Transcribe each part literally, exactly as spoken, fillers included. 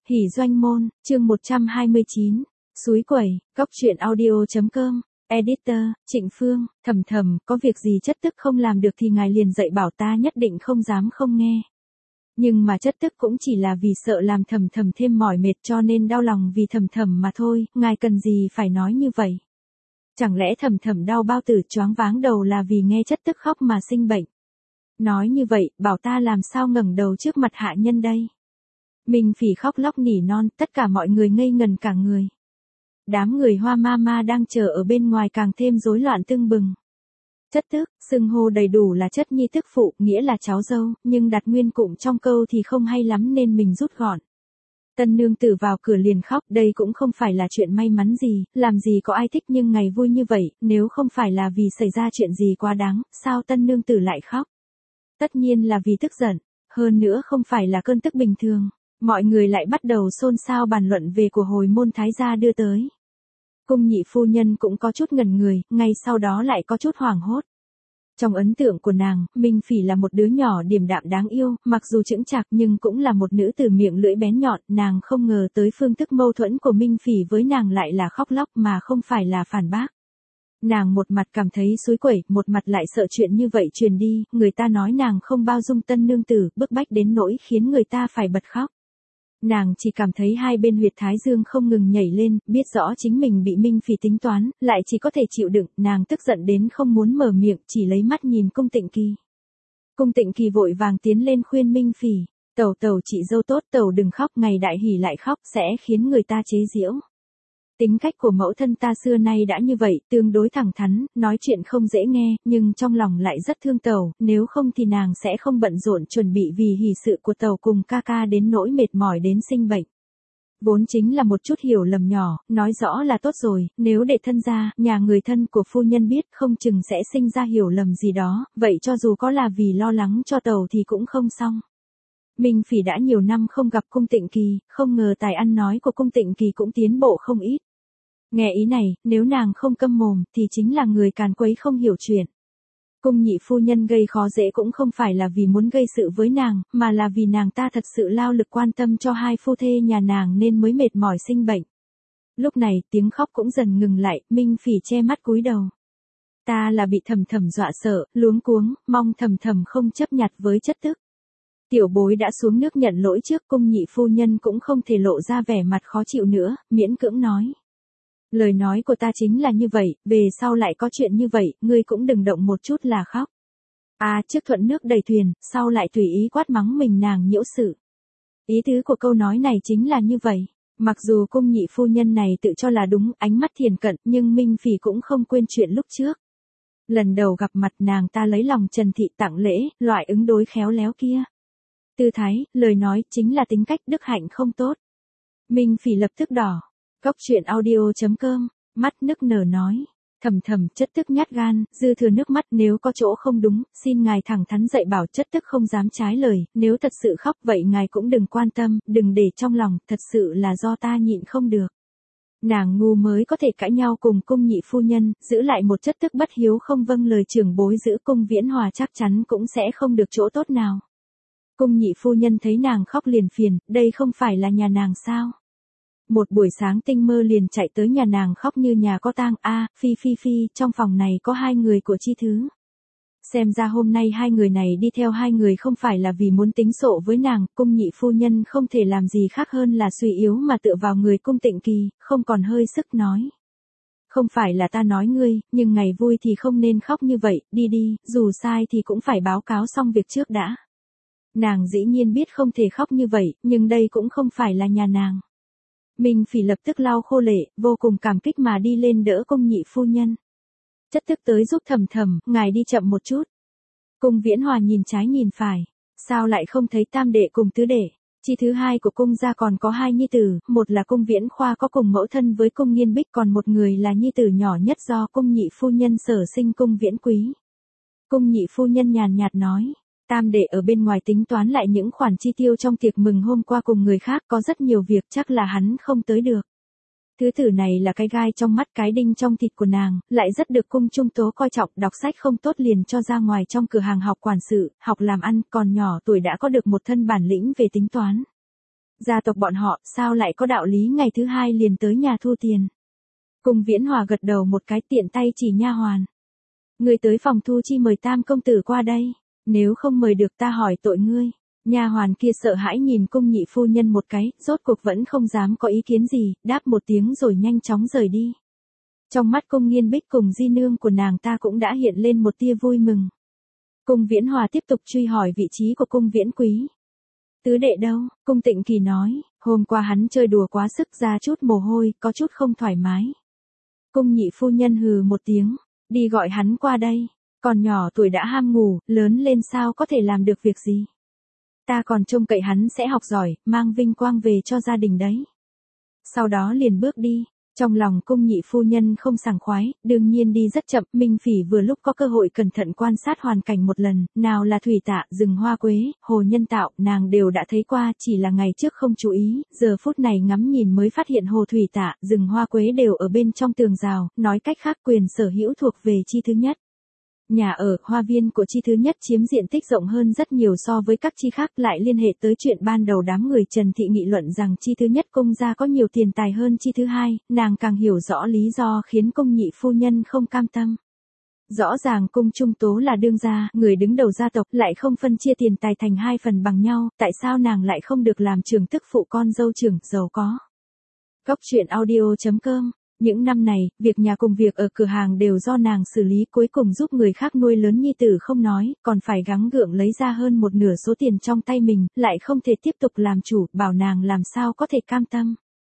Hỉ doanh môn, chương một trăm hai mươi chín, Súi quẩy, góc truyện audio.com, Editor, Trịnh Phương, Thầm Thầm, có việc gì chất tức không làm được thì ngài liền dạy bảo ta nhất định không dám không nghe. Nhưng mà chất tức cũng chỉ là vì sợ làm Thầm Thầm thêm mỏi mệt cho nên đau lòng vì Thầm Thầm mà thôi, ngài cần gì phải nói như vậy. Chẳng lẽ Thầm Thầm đau bao tử choáng váng đầu là vì nghe chất tức khóc mà sinh bệnh. Nói như vậy, bảo ta làm sao ngẩng đầu trước mặt hạ nhân đây. Minh Phỉ khóc lóc nỉ non, tất cả mọi người ngây ngần cả người. Đám người Hoa ma ma đang chờ ở bên ngoài càng thêm rối loạn tưng bừng. Chất tức, xưng hô đầy đủ là chất nhi tức phụ, nghĩa là cháu dâu, nhưng đặt nguyên cụm trong câu thì không hay lắm nên mình rút gọn. Tân nương tử vào cửa liền khóc, đây cũng không phải là chuyện may mắn gì, làm gì có ai thích nhưng ngày vui như vậy, nếu không phải là vì xảy ra chuyện gì quá đáng, sao tân nương tử lại khóc? Tất nhiên là vì tức giận, hơn nữa không phải là cơn tức bình thường. Mọi người lại bắt đầu xôn xao bàn luận về của hồi môn thái gia đưa tới. Cung nhị phu nhân cũng có chút ngẩn người, ngay sau đó lại có chút hoảng hốt. Trong ấn tượng của nàng, Minh Phỉ là một đứa nhỏ điềm đạm đáng yêu, mặc dù chững chạc nhưng cũng là một nữ tử miệng lưỡi bén nhọn, nàng không ngờ tới phương thức mâu thuẫn của Minh Phỉ với nàng lại là khóc lóc mà không phải là phản bác. Nàng một mặt cảm thấy xúi quẩy, một mặt lại sợ chuyện như vậy truyền đi, người ta nói nàng không bao dung tân nương tử, bức bách đến nỗi khiến người ta phải bật khóc. Nàng chỉ cảm thấy hai bên huyệt thái dương không ngừng nhảy lên, biết rõ chính mình bị Minh Phỉ tính toán, lại chỉ có thể chịu đựng, nàng tức giận đến không muốn mở miệng, chỉ lấy mắt nhìn Cung Tịnh Kỳ. Cung Tịnh Kỳ vội vàng tiến lên khuyên Minh Phỉ, tẩu tẩu chị dâu tốt, tẩu đừng khóc, ngày đại hỉ lại khóc sẽ khiến người ta chế giễu. Tính cách của mẫu thân ta xưa nay đã như vậy, tương đối thẳng thắn, nói chuyện không dễ nghe, nhưng trong lòng lại rất thương tẩu, nếu không thì nàng sẽ không bận rộn chuẩn bị vì hỷ sự của tẩu cùng ca ca đến nỗi mệt mỏi đến sinh bệnh. Vốn chính là một chút hiểu lầm nhỏ, nói rõ là tốt rồi, nếu để thân gia, nhà người thân của phu nhân biết không chừng sẽ sinh ra hiểu lầm gì đó, vậy cho dù có là vì lo lắng cho tẩu thì cũng không xong. Minh Phỉ đã nhiều năm không gặp Cung Tịnh Kỳ, không ngờ tài ăn nói của Cung Tịnh Kỳ cũng tiến bộ không ít. Nghe ý này, nếu nàng không câm mồm, thì chính là người càn quấy không hiểu chuyện. Cung nhị phu nhân gây khó dễ cũng không phải là vì muốn gây sự với nàng, mà là vì nàng ta thật sự lao lực quan tâm cho hai phu thê nhà nàng nên mới mệt mỏi sinh bệnh. Lúc này, tiếng khóc cũng dần ngừng lại, Minh Phỉ che mắt cúi đầu. Ta là bị Thầm Thầm dọa sợ, luống cuống, mong Thầm Thầm không chấp nhặt với chất tức. Tiểu bối đã xuống nước nhận lỗi trước, cung nhị phu nhân cũng không thể lộ ra vẻ mặt khó chịu nữa, miễn cưỡng nói. Lời nói của ta chính là như vậy, về sau lại có chuyện như vậy, ngươi cũng đừng động một chút là khóc. À, trước thuận nước đầy thuyền, sau lại tùy ý quát mắng mình nàng nhiễu sự. Ý tứ của câu nói này chính là như vậy. Mặc dù cung nhị phu nhân này tự cho là đúng, ánh mắt thiền cận, nhưng Minh Phỉ cũng không quên chuyện lúc trước. Lần đầu gặp mặt nàng ta lấy lòng Trần Thị tặng lễ, loại ứng đối khéo léo kia. Tư thái, lời nói, chính là tính cách đức hạnh không tốt. Minh Phỉ lập tức đỏ. Góc truyện audio.com, mắt nức nở nói, Thầm Thầm chất tức nhát gan, dư thừa nước mắt, nếu có chỗ không đúng, xin ngài thẳng thắn dạy bảo, chất tức không dám trái lời, nếu thật sự khóc vậy ngài cũng đừng quan tâm, đừng để trong lòng, thật sự là do ta nhịn không được. Nàng ngu mới có thể cãi nhau cùng cung nhị phu nhân, giữ lại một chất tức bất hiếu không vâng lời trưởng bối giữ Cung Viễn Hòa chắc chắn cũng sẽ không được chỗ tốt nào. Cung nhị phu nhân thấy nàng khóc liền phiền, đây không phải là nhà nàng sao? Một buổi sáng tinh mơ liền chạy tới nhà nàng khóc như nhà có tang, a, à, phi phi phi, trong phòng này có hai người của Chi Thứ. Xem ra hôm nay hai người này đi theo hai người không phải là vì muốn tính sổ với nàng, cung nhị phu nhân không thể làm gì khác hơn là suy yếu mà tựa vào người Cung Tịnh Kỳ, không còn hơi sức nói. Không phải là ta nói ngươi, nhưng ngày vui thì không nên khóc như vậy, đi đi, dù sai thì cũng phải báo cáo xong việc trước đã. Nàng dĩ nhiên biết không thể khóc như vậy, nhưng đây cũng không phải là nhà nàng. Minh Phỉ lập tức lau khô lệ, vô cùng cảm kích mà đi lên đỡ cung nhị phu nhân. Chất tức tới giúp Thầm Thầm, ngài đi chậm một chút. Cung Viễn Hòa nhìn trái nhìn phải, sao lại không thấy tam đệ cùng tứ đệ? Chi thứ hai của cung gia còn có hai nhi tử, một là Cung Viễn Khoa có cùng mẫu thân với Cung Nghiên Bích, còn một người là nhi tử nhỏ nhất do cung nhị phu nhân sở sinh Cung Viễn Quý. Cung nhị phu nhân nhàn nhạt nói. Tam đệ ở bên ngoài tính toán lại những khoản chi tiêu trong tiệc mừng hôm qua cùng người khác, có rất nhiều việc chắc là hắn không tới được. Thứ tử này là cái gai trong mắt cái đinh trong thịt của nàng, lại rất được cung trung tố coi trọng, đọc sách không tốt liền cho ra ngoài trong cửa hàng học quản sự, học làm ăn, còn nhỏ tuổi đã có được một thân bản lĩnh về tính toán. Gia tộc bọn họ sao lại có đạo lý ngày thứ hai liền tới nhà thu tiền. Cung Viễn Hòa gật đầu một cái, tiện tay chỉ nha hoàn. Ngươi tới phòng thu chi mời Tam công tử qua đây, nếu không mời được ta hỏi tội ngươi. Nha hoàn kia sợ hãi nhìn cung nhị phu nhân một cái, rốt cuộc vẫn không dám có ý kiến gì, đáp một tiếng rồi nhanh chóng rời đi. Trong mắt cung Nghiên Bích cùng di nương của nàng ta cũng đã hiện lên một tia vui mừng. Cung Viễn Hòa tiếp tục truy hỏi vị trí của cung Viễn Quý. Tứ đệ đâu? Cung Tịnh Kỳ nói, hôm qua hắn chơi đùa quá sức ra chút mồ hôi, có chút không thoải mái. Cung nhị phu nhân hừ một tiếng, đi gọi hắn qua đây, còn nhỏ tuổi đã ham ngủ, lớn lên sao có thể làm được việc gì. Ta còn trông cậy hắn sẽ học giỏi, mang vinh quang về cho gia đình đấy. Sau đó liền bước đi. Trong lòng cung nhị phu nhân không sảng khoái, đương nhiên đi rất chậm, Minh Phỉ vừa lúc có cơ hội cẩn thận quan sát hoàn cảnh một lần, nào là thủy tạ, rừng hoa quế, hồ nhân tạo, nàng đều đã thấy qua, chỉ là ngày trước không chú ý, giờ phút này ngắm nhìn mới phát hiện hồ thủy tạ, rừng hoa quế đều ở bên trong tường rào, nói cách khác quyền sở hữu thuộc về chi thứ nhất. Nhà ở, hoa viên của chi thứ nhất chiếm diện tích rộng hơn rất nhiều so với các chi khác, lại liên hệ tới chuyện ban đầu đám người Trần Thị nghị luận rằng chi thứ nhất cung gia có nhiều tiền tài hơn chi thứ hai, nàng càng hiểu rõ lý do khiến cung nhị phu nhân không cam tâm. Rõ ràng cung Trung Tố là đương gia, người đứng đầu gia tộc, lại không phân chia tiền tài thành hai phần bằng nhau, tại sao nàng lại không được làm trưởng tức phụ con dâu trưởng giàu có. Góc truyện audio chấm com. Những năm này, việc nhà cùng việc ở cửa hàng đều do nàng xử lý, cuối cùng giúp người khác nuôi lớn nhi tử không nói, còn phải gắng gượng lấy ra hơn một nửa số tiền trong tay mình, lại không thể tiếp tục làm chủ, bảo nàng làm sao có thể cam tâm.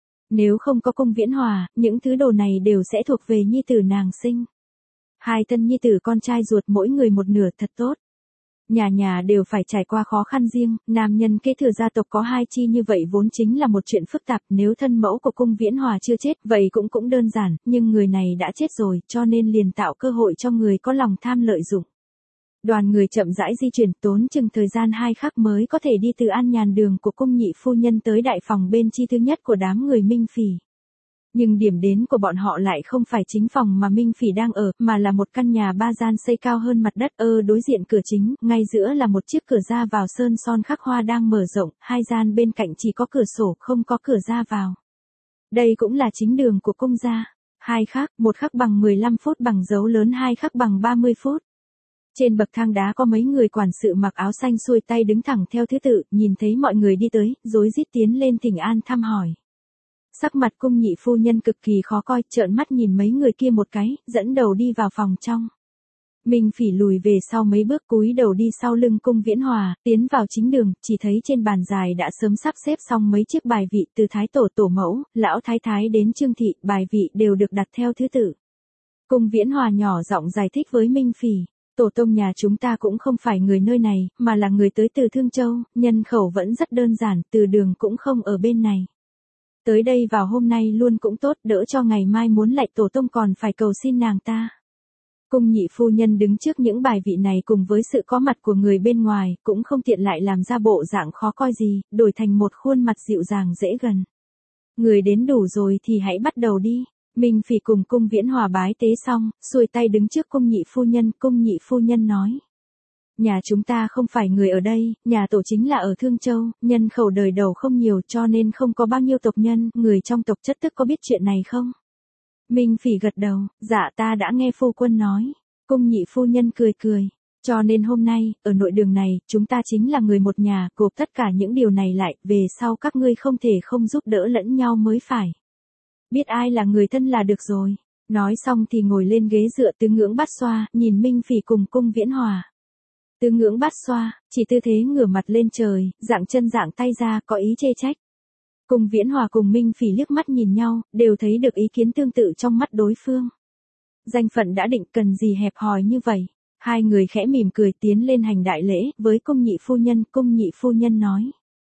Nếu không có cung Viễn Hòa, những thứ đồ này đều sẽ thuộc về nhi tử nàng sinh. Hai thân nhi tử con trai ruột mỗi người một nửa thật tốt. Nhà nhà đều phải trải qua khó khăn riêng, nam nhân kế thừa gia tộc có hai chi như vậy vốn chính là một chuyện phức tạp, nếu thân mẫu của cung Viễn Hòa chưa chết, vậy cũng cũng đơn giản, nhưng người này đã chết rồi, cho nên liền tạo cơ hội cho người có lòng tham lợi dụng. Đoàn người chậm rãi di chuyển, tốn chừng thời gian hai khắc mới có thể đi từ an nhàn đường của cung nhị phu nhân tới đại phòng bên chi thứ nhất của đám người Minh Phỉ. Nhưng điểm đến của bọn họ lại không phải chính phòng mà Minh Phỉ đang ở, mà là một căn nhà ba gian xây cao hơn mặt đất, ơ đối diện cửa chính, ngay giữa là một chiếc cửa ra vào sơn son khắc hoa đang mở rộng, hai gian bên cạnh chỉ có cửa sổ, không có cửa ra vào. Đây cũng là chính đường của cung gia. Hai khắc, một khắc bằng mười lăm phút bằng dấu lớn, hai khắc bằng ba mươi phút. Trên bậc thang đá có mấy người quản sự mặc áo xanh xuôi tay đứng thẳng theo thứ tự, nhìn thấy mọi người đi tới, rối rít tiến lên thỉnh an thăm hỏi. Sắc mặt cung nhị phu nhân cực kỳ khó coi, trợn mắt nhìn mấy người kia một cái, dẫn đầu đi vào phòng trong. Minh Phỉ lùi về sau mấy bước, cúi đầu đi sau lưng cung Viễn Hòa, tiến vào chính đường, chỉ thấy trên bàn dài đã sớm sắp xếp xong mấy chiếc bài vị, từ thái tổ tổ mẫu, lão thái thái đến Trương thị, bài vị đều được đặt theo thứ tự. Cung Viễn Hòa nhỏ giọng giải thích với Minh Phỉ, tổ tông nhà chúng ta cũng không phải người nơi này, mà là người tới từ Thương Châu, nhân khẩu vẫn rất đơn giản, từ đường cũng không ở bên này. Tới đây vào hôm nay luôn cũng tốt, đỡ cho ngày mai muốn lạy tổ tông còn phải cầu xin nàng ta. Cung nhị phu nhân đứng trước những bài vị này cùng với sự có mặt của người bên ngoài, cũng không tiện lại làm ra bộ dạng khó coi gì, đổi thành một khuôn mặt dịu dàng dễ gần. Người đến đủ rồi thì hãy bắt đầu đi. Minh Phỉ cùng cung Viễn Hòa bái tế xong, xuôi tay đứng trước cung nhị phu nhân, cung nhị phu nhân nói. Nhà chúng ta không phải người ở đây, nhà tổ chính là ở Thương Châu, nhân khẩu đời đầu không nhiều cho nên không có bao nhiêu tộc nhân, người trong tộc chất tức có biết chuyện này không? Minh Phỉ gật đầu, dạ ta đã nghe phu quân nói. Cung nhị phu nhân cười cười, cho nên hôm nay, ở nội đường này, chúng ta chính là người một nhà, gộp tất cả những điều này lại, về sau các ngươi không thể không giúp đỡ lẫn nhau mới phải. Biết ai là người thân là được rồi. Nói xong thì ngồi lên ghế dựa tứ ngưỡng bát xoa, nhìn Minh Phỉ cùng cung Viễn Hòa. Tứ ngưỡng bát xoa, chỉ tư thế ngửa mặt lên trời, dạng chân dạng tay ra, có ý chê trách. Cung Viễn Hòa cùng Minh Phỉ liếc mắt nhìn nhau, đều thấy được ý kiến tương tự trong mắt đối phương. Danh phận đã định, cần gì hẹp hòi như vậy. Hai người khẽ mỉm cười tiến lên hành đại lễ, với cung nhị phu nhân, cung nhị phu nhân nói.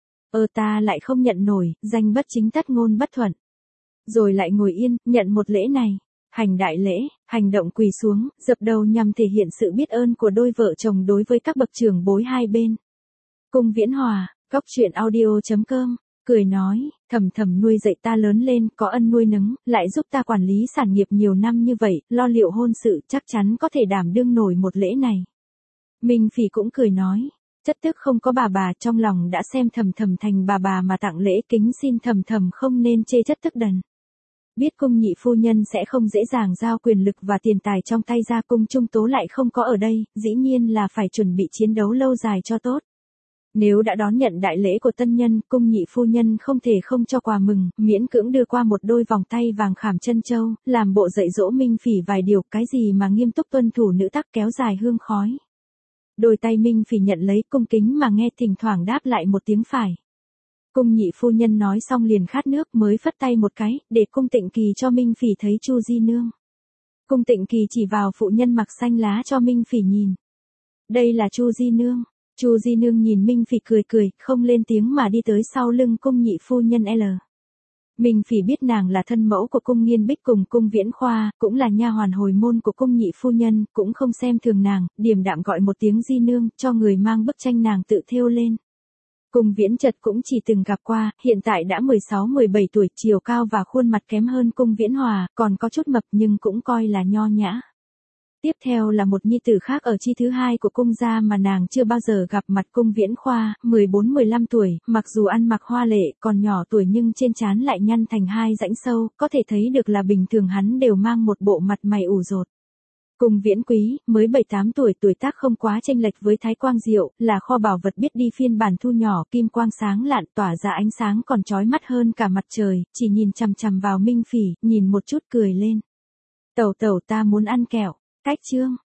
Ơ ta lại không nhận nổi, danh bất chính tất ngôn bất thuận. Rồi lại ngồi yên, nhận một lễ này. Hành đại lễ, hành động quỳ xuống, dập đầu nhằm thể hiện sự biết ơn của đôi vợ chồng đối với các bậc trưởng bối hai bên. Cung Viễn Hòa, góc truyện audio chấm com, cười nói, thầm thầm nuôi dạy ta lớn lên, có ân nuôi nấng, lại giúp ta quản lý sản nghiệp nhiều năm như vậy, lo liệu hôn sự chắc chắn có thể đảm đương nổi một lễ này. Minh Phỉ cũng cười nói, Chất tức không có bà bà, trong lòng đã xem Thầm Thầm thành bà bà mà tặng lễ, kính xin Thầm Thầm không nên chê chất tức đần. Biết cung nhị phu nhân sẽ không dễ dàng giao quyền lực và tiền tài trong tay ra, cung Trung Tố lại không có ở đây, dĩ nhiên là phải chuẩn bị chiến đấu lâu dài cho tốt. Nếu đã đón nhận đại lễ của tân nhân, cung nhị phu nhân không thể không cho quà mừng, miễn cưỡng đưa qua một đôi vòng tay vàng khảm chân châu, làm bộ dạy dỗ Minh Phỉ vài điều, cái gì mà nghiêm túc tuân thủ nữ tắc, kéo dài hương khói. Đôi tay Minh Phỉ nhận lấy, cung kính mà nghe, thỉnh thoảng đáp lại một tiếng phải. Cung nhị phu nhân nói xong liền khát nước, mới phất tay một cái, để cung Tịnh Kỳ cho Minh Phỉ thấy Chu Di Nương. Cung Tịnh Kỳ chỉ vào phụ nhân mặc xanh lá cho Minh Phỉ nhìn. Đây là Chu Di Nương. Chu Di Nương nhìn Minh Phỉ cười cười, không lên tiếng mà đi tới sau lưng cung nhị phu nhân L. Minh Phỉ biết nàng là thân mẫu của cung Nghiên Bích cùng cung Viễn Khoa, cũng là nha hoàn hồi môn của cung nhị phu nhân, cũng không xem thường nàng, điềm đạm gọi một tiếng Di Nương, cho người mang bức tranh nàng tự thêu lên. Cung Viễn Chật cũng chỉ từng gặp qua, hiện tại đã mười sáu mười bảy tuổi, chiều cao và khuôn mặt kém hơn cung Viễn Hòa, còn có chút mập nhưng cũng coi là nho nhã. Tiếp theo là một nhi tử khác ở chi thứ hai của cung gia mà nàng chưa bao giờ gặp mặt, cung Viễn Khoa, mười bốn mười lăm tuổi, mặc dù ăn mặc hoa lệ, còn nhỏ tuổi nhưng trên trán lại nhăn thành hai rãnh sâu, có thể thấy được là bình thường hắn đều mang một bộ mặt mày ủ rột. Cung Viễn Quý, mới bảy tám tuổi, tuổi tác không quá chênh lệch với Thái Quang Diệu, là kho bảo vật biết đi phiên bản thu nhỏ, kim quang sáng lạn, tỏa ra ánh sáng còn chói mắt hơn cả mặt trời, chỉ nhìn chằm chằm vào Minh Phỉ, nhìn một chút cười lên. Tẩu tẩu, ta muốn ăn kẹo. Cách chương